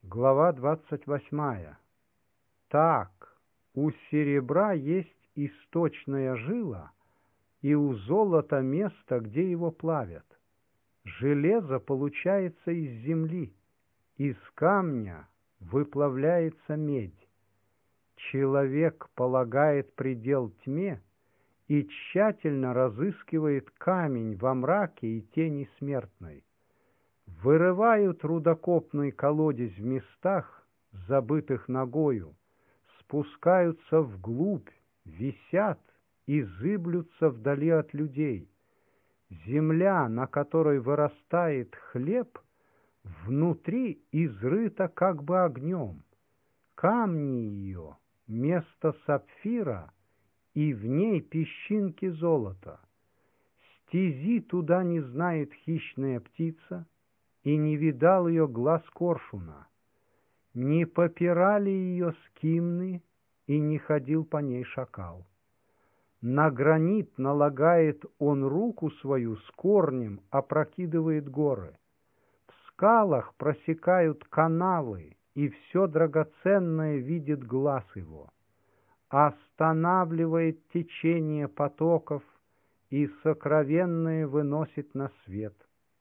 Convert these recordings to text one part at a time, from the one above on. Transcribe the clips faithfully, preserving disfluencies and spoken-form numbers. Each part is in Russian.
Глава двадцать восьмая. Так, у серебра есть источная жила, и у золота место, где его плавят. Железо получается из земли, из камня выплавляется медь. Человек полагает предел тьме и тщательно разыскивает камень во мраке и тени смертной. Вырывают рудокопный колодец в местах, забытых ногою, спускаются вглубь, висят и зыблются вдали от людей. Земля, на которой вырастает хлеб, внутри изрыта как бы огнем. Камни ее — место сапфира, и в ней песчинки золота. Стези туда не знает хищная птица, и не видал ее глаз коршуна. Не попирали ее скимны, и не ходил по ней шакал. На гранит налагает он руку свою, с корнем опрокидывает горы. В скалах просекают канавы, и все драгоценное видит глаз его. Останавливает течение потоков, и сокровенное выносит на свет.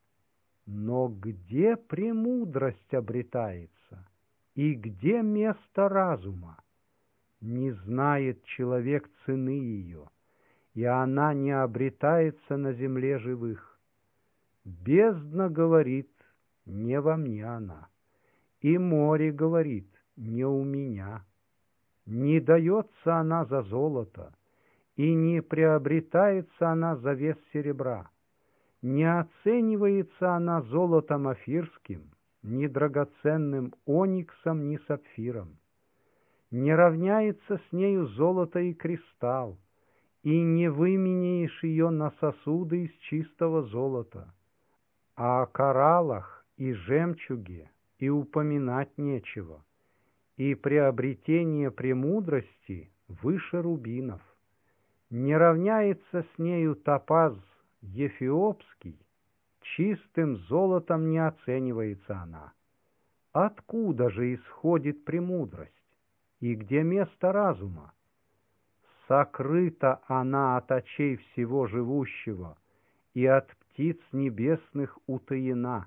Но где премудрость обретается, и где место разума? Не знает человек цены ее, и она не обретается на земле живых. Бездна говорит: не во мне она, и море говорит: не у меня. Не дается она за золото, и не приобретается она за вес серебра. Не оценивается она золотом офирским, ни драгоценным ониксом, ни сапфиром. Не равняется с нею золото и кристалл, и не выменяешь ее на сосуды из чистого золота. А о кораллах и жемчуге и упоминать нечего, и приобретение премудрости выше рубинов. Не равняется с нею топаз эфиопский, чистым золотом не оценивается она. Откуда же исходит премудрость, и где место разума? Сокрыта она от очей всего живущего, и от птиц небесных утаена.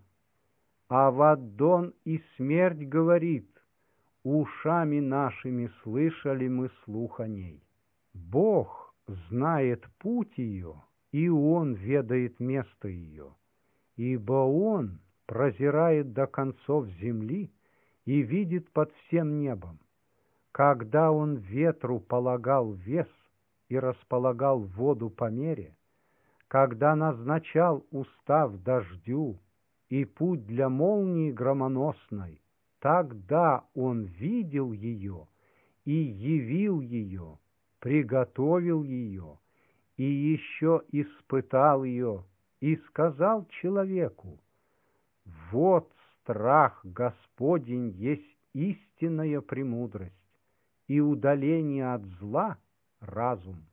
Аваддон и смерть говорит: ушами нашими слышали мы слух о ней. Бог знает путь ее, и Он ведает место ее, ибо Он прозирает до концов земли и видит под всем небом. Когда Он ветру полагал вес и располагал воду по мере, когда назначал устав дождю и путь для молнии громоносной, тогда Он видел ее и явил ее, приготовил ее, и еще испытал ее, и сказал человеку: вот страх Господень есть истинная премудрость, и удаление от зла — разум.